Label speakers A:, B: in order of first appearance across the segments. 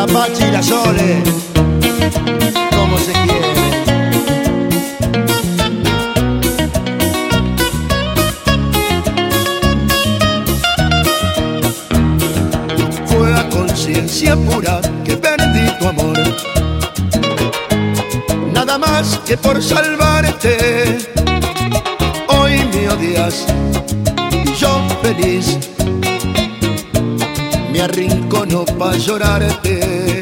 A: Pachi y la Sole, cómo se quiere. Fue a conciencia pura que perdí tu amor, nada más que por salvarte. Hoy me odias y yo feliz me arrincono pa' llorarte.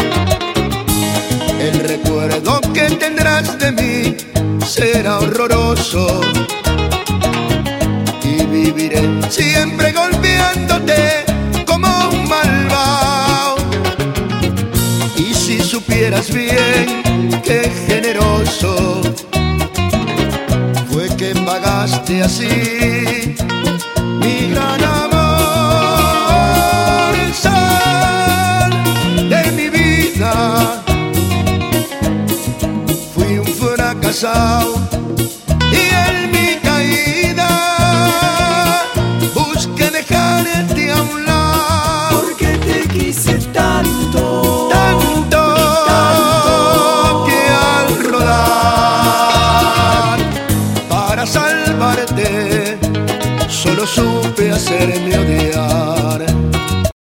A: El recuerdo que tendrás de mí será horroroso y viviré siempre golpeándote como un malvado. Y si supieras bien qué generoso fue que pagaste así mi gran amor. Fui un fracasado y en mi caída busqué dejarte a un lado.
B: Porque te quise tanto,
A: tanto, tanto, que al rodar para salvarte solo supe hacerme odiar.